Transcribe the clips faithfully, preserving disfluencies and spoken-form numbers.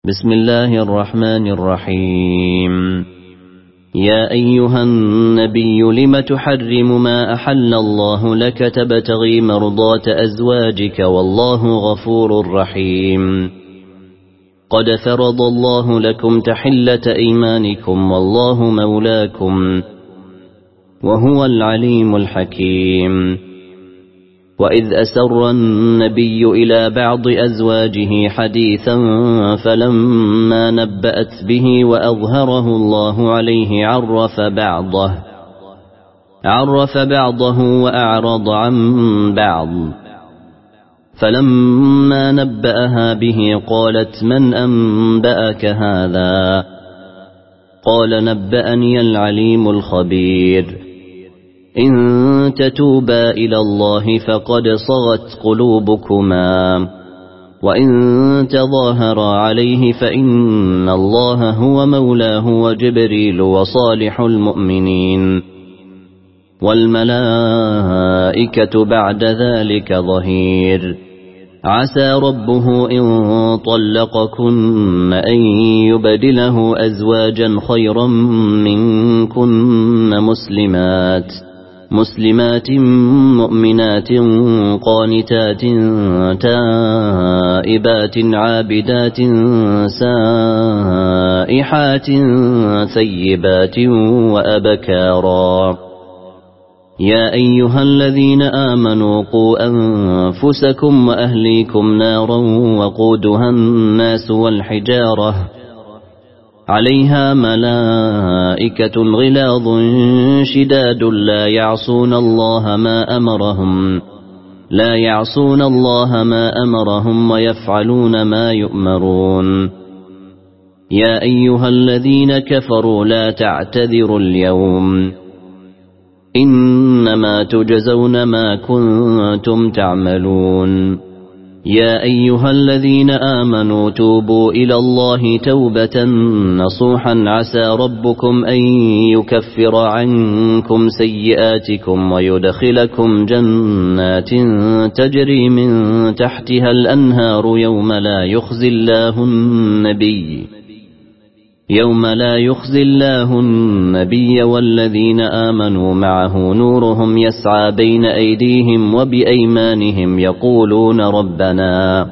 بسم الله الرحمن الرحيم. يا أيها النبي لم تحرم ما أحل الله لك تبتغي مرضات أزواجك والله غفور رحيم. قد فرض الله لكم تحلة أيمانكم والله مولاكم وهو العليم الحكيم. وإذ أسر النبي إلى بعض أزواجه حديثا فلما نبأت به وأظهره الله عليه عرف بعضه عرف بعضه وأعرض عن بعض. فلما نبأها به قالت من أنبأك هذا؟ قال نبأني العليم الخبير. إن تتوبا إلى الله فقد صغت قلوبكما وإن تظاهرا عليه فإن الله هو مولاه وجبريل وصالح المؤمنين والملائكة بعد ذلك ظهير. عسى ربه إن طلقكن أن يبدله أزواجا خيرا منكن مسلمات مسلمات مؤمنات قانتات تائبات عابدات سائحات ثيبات وأبكارا. يا أيها الذين آمنوا قوا أنفسكم وأهليكم نارا وقودها الناس والحجارة عليها ملائكة غلاظ شداد لا يعصون الله ما أمرهم لا يعصون الله ما أمرهم ويفعلون ما يؤمرون. يا أيها الذين كفروا لا تعتذروا اليوم إنما تجزون ما كنتم تعملون. يا أيها الذين آمنوا توبوا إلى الله توبة نصوحا عسى ربكم أن يكفر عنكم سيئاتكم ويدخلكم جنات تجري من تحتها الأنهار يوم لا يخزي الله النبي يوم لا يخزي الله النبي والذين آمنوا معه نورهم يسعى بين أيديهم وبأيمانهم يقولون ربنا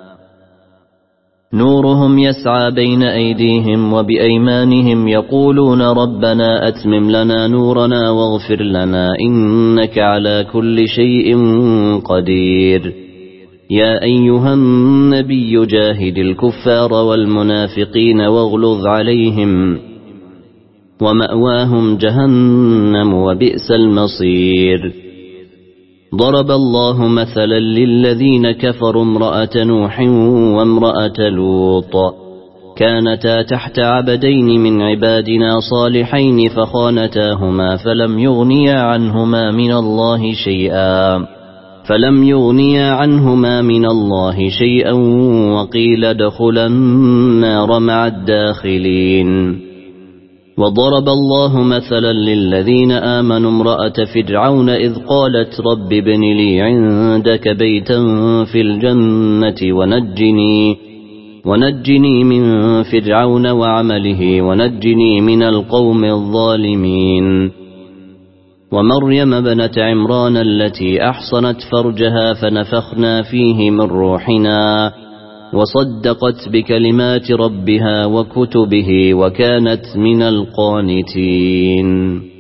نورهم يسعى بين أيديهم وبأيمانهم يقولون ربنا أتمم لنا نورنا واغفر لنا إنك على كل شيء قدير. يا أيها النبي جاهد الكفار والمنافقين واغلظ عليهم ومأواهم جهنم وبئس المصير. ضرب الله مثلا للذين كفروا امرأة نوح وامرأة لوط كانتا تحت عبدين من عبادنا صالحين فخانتاهما فلم يغنيا عنهما من الله شيئا فلم يغنيا عنهما من الله شيئا وقيل ادخلا النار مع الداخلين. وضرب الله مثلا للذين آمنوا امرأة فرعون إذ قالت رب ابن لي عندك بيتا في الجنة ونجني ونجني من فرعون وعمله ونجني من القوم الظالمين. ومريم ابنة عمران التي أحصنت فرجها فنفخنا فيه من روحنا وصدقت بكلمات ربها وكتبه وكانت من القانتين.